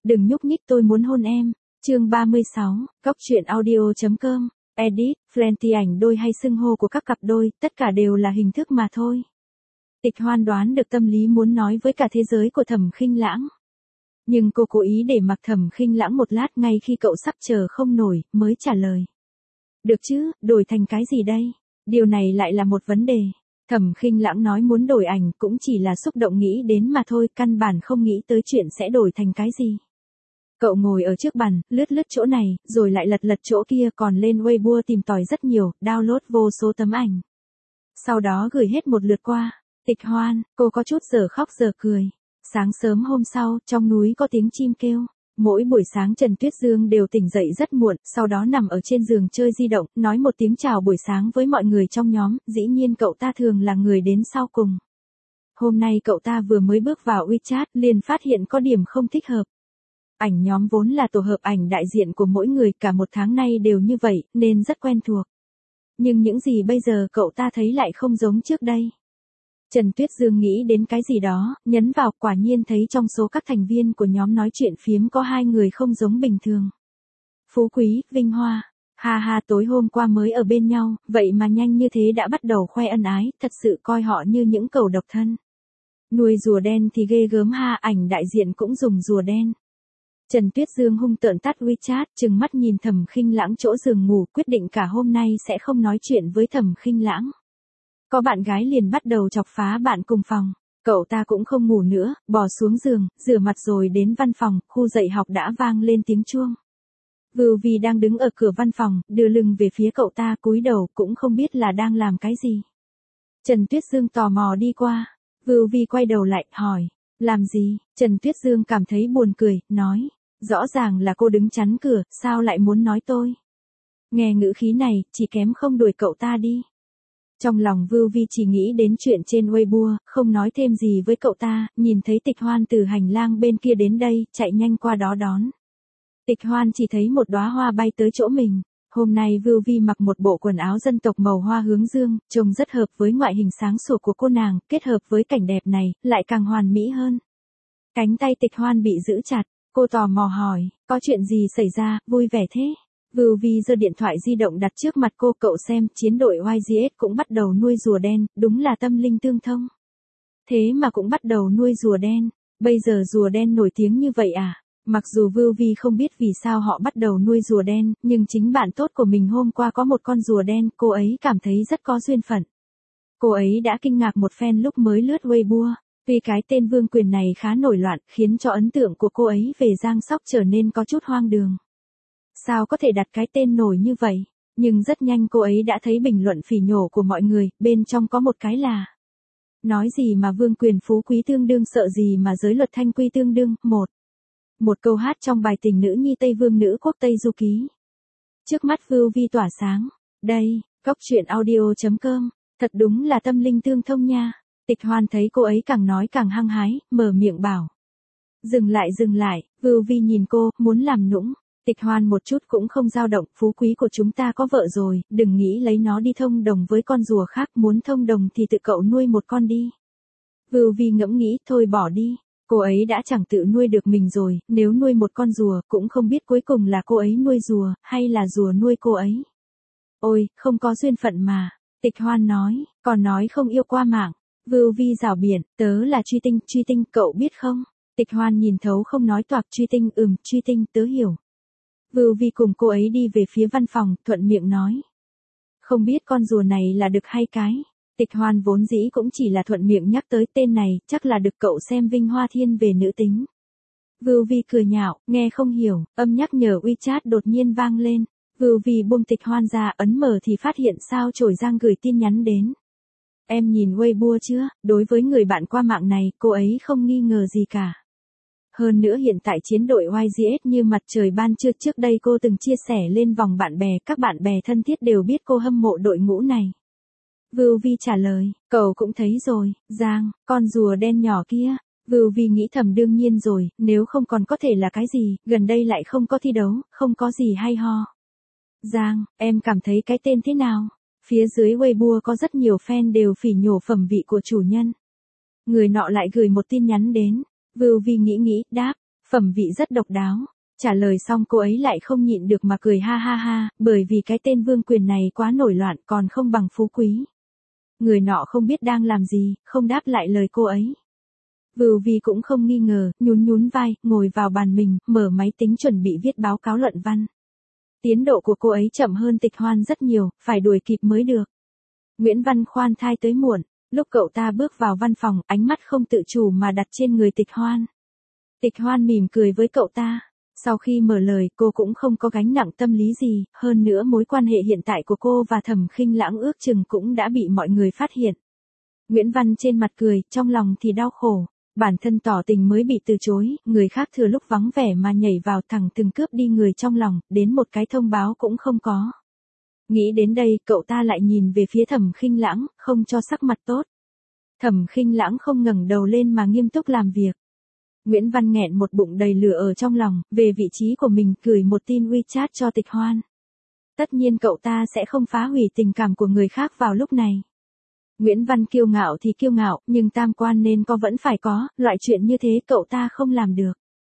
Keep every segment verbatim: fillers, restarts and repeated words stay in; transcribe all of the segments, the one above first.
Đừng nhúc nhích tôi muốn hôn em. Chương ba mươi sáu, Cóc truyện audio chấm com. Edit, Flenty ảnh đôi hay xưng hô của các cặp đôi, tất cả đều là hình thức mà thôi. Tịch Hoan đoán được tâm lý muốn nói với cả thế giới của Thẩm Khinh Lãng. Nhưng cô cố ý để mặc Thẩm Khinh Lãng một lát ngay khi cậu sắp chờ không nổi, mới trả lời. Được chứ, đổi thành cái gì đây? Điều này lại là một vấn đề. Thẩm Khinh Lãng nói muốn đổi ảnh cũng chỉ là xúc động nghĩ đến mà thôi, căn bản không nghĩ tới chuyện sẽ đổi thành cái gì. Cậu ngồi ở trước bàn, lướt lướt chỗ này, rồi lại lật lật chỗ kia, còn lên Weibo tìm tòi rất nhiều, download vô số tấm ảnh. Sau đó gửi hết một lượt qua. Tịch Hoan, cô có chút giờ khóc giờ cười. Sáng sớm hôm sau, trong núi có tiếng chim kêu. Mỗi buổi sáng Trần Tuyết Dương đều tỉnh dậy rất muộn, sau đó nằm ở trên giường chơi di động, nói một tiếng chào buổi sáng với mọi người trong nhóm, dĩ nhiên cậu ta thường là người đến sau cùng. Hôm nay cậu ta vừa mới bước vào WeChat, liền phát hiện có điểm không thích hợp. Ảnh nhóm vốn là tổ hợp ảnh đại diện của mỗi người, cả một tháng nay đều như vậy, nên rất quen thuộc. Nhưng những gì bây giờ cậu ta thấy lại không giống trước đây. Trần Tuyết Dương nghĩ đến cái gì đó, nhấn vào, quả nhiên thấy trong số các thành viên của nhóm nói chuyện phiếm có hai người không giống bình thường. Phú Quý, Vinh Hoa, ha ha, tối hôm qua mới ở bên nhau, vậy mà nhanh như thế đã bắt đầu khoe ân ái, thật sự coi họ như những cẩu độc thân. Nuôi rùa đen thì ghê gớm ha, ảnh đại diện cũng dùng rùa đen. Trần Tuyết Dương hung tợn tắt WeChat, trừng mắt nhìn Thẩm Khinh Lãng chỗ giường ngủ, quyết định cả hôm nay sẽ không nói chuyện với Thẩm Khinh Lãng. Có bạn gái liền bắt đầu chọc phá bạn cùng phòng. Cậu ta cũng không ngủ nữa, bò xuống giường, rửa mặt rồi đến văn phòng, khu dạy học đã vang lên tiếng chuông. Vưu Vi đang đứng ở cửa văn phòng, đưa lưng về phía cậu ta, cúi đầu, cũng không biết là đang làm cái gì. Trần Tuyết Dương tò mò đi qua. Vưu Vi quay đầu lại, hỏi, làm gì? Trần Tuyết Dương cảm thấy buồn cười, nói, rõ ràng là cô đứng chắn cửa, sao lại muốn nói tôi? Nghe ngữ khí này, chỉ kém không đuổi cậu ta đi. Trong lòng Vưu Vi chỉ nghĩ đến chuyện trên Weibo, không nói thêm gì với cậu ta, nhìn thấy Tịch Hoan từ hành lang bên kia đến đây, chạy nhanh qua đó đón. Tịch Hoan chỉ thấy một đóa hoa bay tới chỗ mình. Hôm nay Vưu Vi mặc một bộ quần áo dân tộc màu hoa hướng dương, trông rất hợp với ngoại hình sáng sủa của cô nàng, kết hợp với cảnh đẹp này, lại càng hoàn mỹ hơn. Cánh tay Tịch Hoan bị giữ chặt, cô tò mò hỏi, có chuyện gì xảy ra, vui vẻ thế? Vưu Vi giơ điện thoại di động đặt trước mặt cô, cậu xem, chiến đội Y G S cũng bắt đầu nuôi rùa đen, đúng là tâm linh tương thông. Thế mà cũng bắt đầu nuôi rùa đen, bây giờ rùa đen nổi tiếng như vậy à? Mặc dù Vưu Vi không biết vì sao họ bắt đầu nuôi rùa đen, nhưng chính bạn tốt của mình hôm qua có một con rùa đen, cô ấy cảm thấy rất có duyên phận. Cô ấy đã kinh ngạc một phen lúc mới lướt Weibo, vì cái tên Vương Quyền này khá nổi loạn, khiến cho ấn tượng của cô ấy về Giang Sóc trở nên có chút hoang đường. Sao có thể đặt cái tên nổi như vậy? Nhưng rất nhanh cô ấy đã thấy bình luận phỉ nhổ của mọi người, bên trong có một cái là: nói gì mà Vương Quyền phú quý tương đương, sợ gì mà giới luật thanh quy tương đương, một. Một câu hát trong bài tình nữ nhi Tây Vương nữ quốc Tây Du Ký. Trước mắt Vưu Vi tỏa sáng. Đây, Cóc truyện audio chấm com, thật đúng là tâm linh tương thông nha. Tịch Hoan thấy cô ấy càng nói càng hăng hái, mở miệng bảo. Dừng lại dừng lại, Vưu Vi nhìn cô, muốn làm nũng. Tịch Hoan một chút cũng không dao động, phú quý của chúng ta có vợ rồi, đừng nghĩ lấy nó đi thông đồng với con rùa khác, muốn thông đồng thì tự cậu nuôi một con đi. Vưu Vi ngẫm nghĩ, thôi bỏ đi, cô ấy đã chẳng tự nuôi được mình rồi, nếu nuôi một con rùa, cũng không biết cuối cùng là cô ấy nuôi rùa, hay là rùa nuôi cô ấy. Ôi, không có duyên phận mà, Tịch Hoan nói, còn nói không yêu qua mạng. Vưu Vi rảo biển, tớ là Truy Tinh, Truy Tinh, cậu biết không? Tịch Hoan nhìn thấu không nói toạc, Truy Tinh, ừm, Truy Tinh, tớ hiểu. Vưu Vi cùng cô ấy đi về phía văn phòng, thuận miệng nói. Không biết con rùa này là đực hay cái? Tịch Hoan vốn dĩ cũng chỉ là thuận miệng nhắc tới tên này, chắc là đực, cậu xem Vinh Hoa thiên về nữ tính. Vưu Vi cười nhạo, nghe không hiểu, âm nhắc nhở WeChat đột nhiên vang lên. Vưu Vi buông Tịch Hoan ra, ấn mở thì phát hiện Sao Chổi Giang gửi tin nhắn đến. Em nhìn Weibo chưa? Đối với người bạn qua mạng này, cô ấy không nghi ngờ gì cả. Hơn nữa hiện tại chiến đội Y G S như mặt trời ban trưa, trước đây cô từng chia sẻ lên vòng bạn bè, các bạn bè thân thiết đều biết cô hâm mộ đội ngũ này. Vưu Vi trả lời, cậu cũng thấy rồi, Giang, con rùa đen nhỏ kia. Vưu Vi nghĩ thầm đương nhiên rồi, nếu không còn có thể là cái gì, gần đây lại không có thi đấu, không có gì hay ho. Giang, em cảm thấy cái tên thế nào? Phía dưới Weibo có rất nhiều fan đều phỉ nhổ phẩm vị của chủ nhân. Người nọ lại gửi một tin nhắn đến. Vưu Vi nghĩ nghĩ, đáp, Phẩm vị rất độc đáo. Trả lời xong cô ấy lại không nhịn được mà cười ha ha ha, bởi vì cái tên Vương Quyền này quá nổi loạn còn không bằng Phú Quý. Người nọ không biết đang làm gì, không đáp lại lời cô ấy. Vưu Vi cũng không nghi ngờ, nhún nhún vai, ngồi vào bàn mình, mở máy tính chuẩn bị viết báo cáo luận văn. Tiến độ của cô ấy chậm hơn Tịch Hoan rất nhiều, phải đuổi kịp mới được. Nguyễn Văn khoan thai tới muộn, lúc cậu ta bước vào văn phòng, ánh mắt không tự chủ mà đặt trên người Tịch Hoan. Tịch Hoan mỉm cười với cậu ta. Sau khi mở lời, cô cũng không có gánh nặng tâm lý gì, hơn nữa mối quan hệ hiện tại của cô và Thẩm Khinh Lãng ước chừng cũng đã bị mọi người phát hiện. Nguyễn Văn trên mặt cười, trong lòng thì đau khổ. Bản thân tỏ tình mới bị từ chối, người khác thừa lúc vắng vẻ mà nhảy vào thẳng từng cướp đi người trong lòng, đến một cái thông báo cũng không có. Nghĩ đến đây, cậu ta lại nhìn về phía Thẩm Khinh Lãng, không cho sắc mặt tốt. Thẩm Khinh Lãng không ngẩng đầu lên mà nghiêm túc làm việc. Nguyễn Văn nghẹn một bụng đầy lửa ở trong lòng, về vị trí của mình gửi một tin WeChat cho Tịch Hoan. Tất nhiên cậu ta sẽ không phá hủy tình cảm của người khác vào lúc này. Nguyễn Văn kiêu ngạo thì kiêu ngạo, nhưng tam quan nên có vẫn phải có, loại chuyện như thế cậu ta không làm được.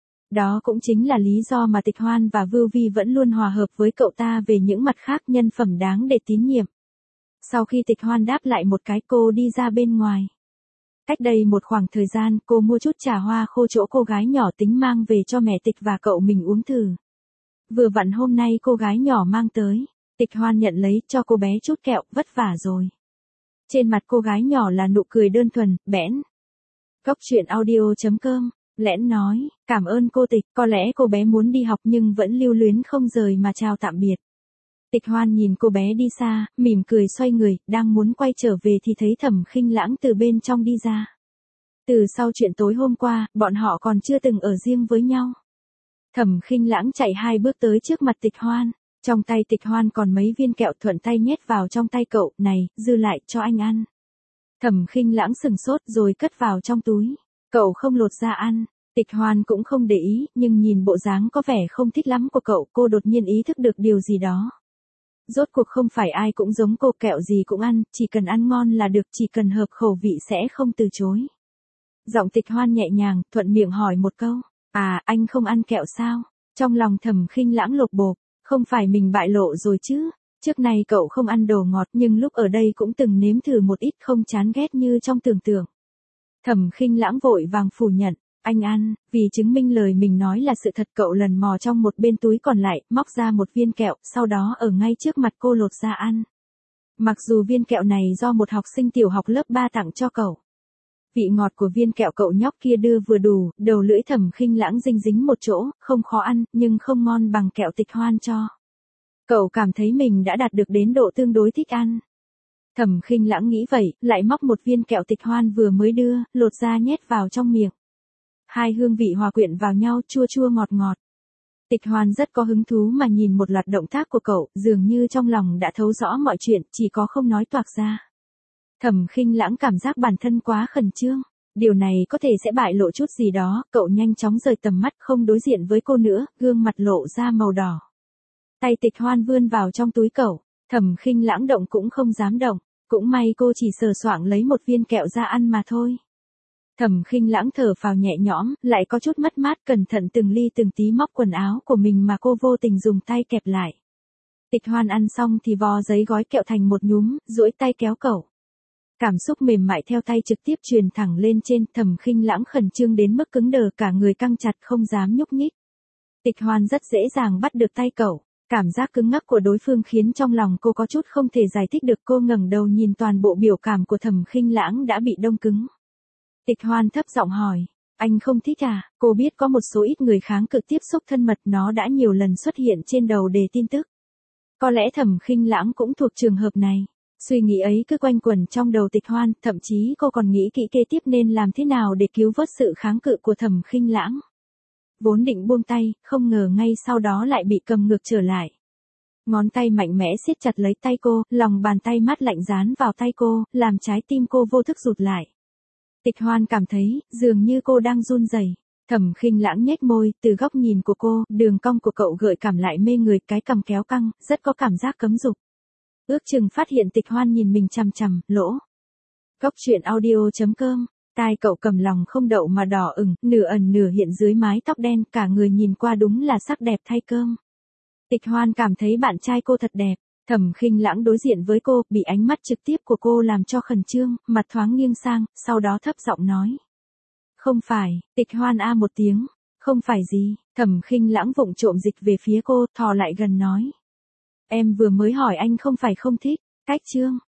Đó cũng chính là lý do mà Tịch Hoan và Vưu Vi vẫn luôn hòa hợp với cậu ta về những mặt khác nhân phẩm đáng để tín nhiệm. Sau khi Tịch Hoan đáp lại một cái, cô đi ra bên ngoài. Cách đây một khoảng thời gian, cô mua chút trà hoa khô chỗ cô gái nhỏ tính mang về cho mẹ Tịch và cậu mình uống thử. Vừa vặn hôm nay cô gái nhỏ mang tới, Tịch Hoan nhận lấy cho cô bé chút kẹo, vất vả rồi. Trên mặt cô gái nhỏ là nụ cười đơn thuần, bẽn. Cốc truyện audio chấm com, Lẽn nói, cảm ơn cô Tịch, có lẽ cô bé muốn đi học nhưng vẫn lưu luyến không rời mà chào tạm biệt. Tịch Hoan nhìn cô bé đi xa, mỉm cười xoay người, đang muốn quay trở về thì thấy Thẩm Khinh Lãng từ bên trong đi ra. Từ sau chuyện tối hôm qua, bọn họ còn chưa từng ở riêng với nhau. Thẩm Khinh Lãng chạy hai bước tới trước mặt Tịch Hoan, trong tay Tịch Hoan còn mấy viên kẹo thuận tay nhét vào trong tay cậu, này, dư lại cho anh ăn. Thẩm Khinh Lãng sừng sốt rồi cất vào trong túi, cậu không lột ra ăn. Tịch Hoan cũng không để ý, nhưng nhìn bộ dáng có vẻ không thích lắm của cậu, cô đột nhiên ý thức được điều gì đó. Rốt cuộc không phải ai cũng giống cô, kẹo gì cũng ăn, chỉ cần ăn ngon là được, chỉ cần hợp khẩu vị sẽ không từ chối. Giọng Tịch Hoan nhẹ nhàng, thuận miệng hỏi một câu, à, anh không ăn kẹo sao? Trong lòng Thẩm Khinh Lãng lột bột, không phải mình bại lộ rồi chứ? Trước này cậu không ăn đồ ngọt nhưng lúc ở đây cũng từng nếm thử một ít, không chán ghét như trong tưởng tượng. Thẩm Khinh Lãng vội vàng phủ nhận, anh ăn, vì chứng minh lời mình nói là sự thật. Cậu lần mò trong một bên túi còn lại, móc ra một viên kẹo, sau đó ở ngay trước mặt cô lột ra ăn. Mặc dù viên kẹo này do một học sinh tiểu học lớp ba tặng cho cậu. Vị ngọt của viên kẹo cậu nhóc kia đưa vừa đủ, đầu lưỡi Thẩm Khinh Lãng dinh dính một chỗ, không khó ăn, nhưng không ngon bằng kẹo Tịch Hoan cho. Cậu cảm thấy mình đã đạt được đến độ tương đối thích ăn. Thẩm Khinh Lãng nghĩ vậy, lại móc một viên kẹo Tịch Hoan vừa mới đưa, lột ra nhét vào trong miệng. Hai hương vị hòa quyện vào nhau, chua chua ngọt ngọt. Tịch Hoan rất có hứng thú mà nhìn một loạt động tác của cậu, dường như trong lòng đã thấu rõ mọi chuyện, chỉ có không nói toạc ra. Thẩm Khinh Lãng cảm giác bản thân quá khẩn trương, điều này có thể sẽ bại lộ chút gì đó, cậu nhanh chóng rời tầm mắt, không đối diện với cô nữa, gương mặt lộ ra màu đỏ. Tay Tịch Hoan vươn vào trong túi cậu, Thẩm Khinh Lãng động cũng không dám động, cũng may cô chỉ sờ soạng lấy một viên kẹo ra ăn mà thôi. Thẩm Khinh Lãng thở phào nhẹ nhõm, lại có chút mất mát, cẩn thận từng ly từng tí móc quần áo của mình mà cô vô tình dùng tay kẹp lại. Tịch Hoan ăn xong thì vò giấy gói kẹo thành một nhúm, duỗi tay kéo cậu. Cảm xúc mềm mại theo tay trực tiếp truyền thẳng lên trên, Thẩm Khinh Lãng khẩn trương đến mức cứng đờ, cả người căng chặt không dám nhúc nhích. Tịch Hoan rất dễ dàng bắt được tay cậu, cảm giác cứng ngắc của đối phương khiến trong lòng cô có chút không thể giải thích được. Cô ngẩng đầu nhìn toàn bộ biểu cảm của Thẩm Khinh Lãng đã bị đông cứng. Tịch Hoan thấp giọng hỏi, anh không thích à? Cô biết có một số ít người kháng cự tiếp xúc thân mật, nó đã nhiều lần xuất hiện trên đầu đề tin tức. Có lẽ Thẩm Khinh Lãng cũng thuộc trường hợp này. Suy nghĩ ấy cứ quanh quẩn trong đầu Tịch Hoan, thậm chí cô còn nghĩ kỹ kế tiếp nên làm thế nào để cứu vớt sự kháng cự của Thẩm Khinh Lãng. Vốn định buông tay, không ngờ ngay sau đó lại bị cầm ngược trở lại. Ngón tay mạnh mẽ siết chặt lấy tay cô, lòng bàn tay mát lạnh dán vào tay cô, làm trái tim cô vô thức rụt lại. Tịch Hoan cảm thấy, dường như cô đang run rẩy. Thẩm Khinh Lãng nhếch môi, từ góc nhìn của cô, đường cong của cậu gợi cảm lại mê người, cái cằm kéo căng, rất có cảm giác cấm dục. Ước chừng phát hiện Tịch Hoan nhìn mình chằm chằm, lỗ. Cốc truyện audio chấm com Tai cậu cầm lòng không đậu mà đỏ ửng, nửa ẩn nửa hiện dưới mái tóc đen, cả người nhìn qua đúng là sắc đẹp thay cơm. Tịch Hoan cảm thấy bạn trai cô thật đẹp. Thẩm Khinh Lãng đối diện với cô, bị ánh mắt trực tiếp của cô làm cho khẩn trương, mặt thoáng nghiêng sang, sau đó thấp giọng nói. Không phải. Tịch Hoan a một tiếng. Không phải gì. Thẩm Khinh Lãng vụng trộm dịch về phía cô, thò lại gần nói. Em vừa mới hỏi anh không phải không thích. Cách chương.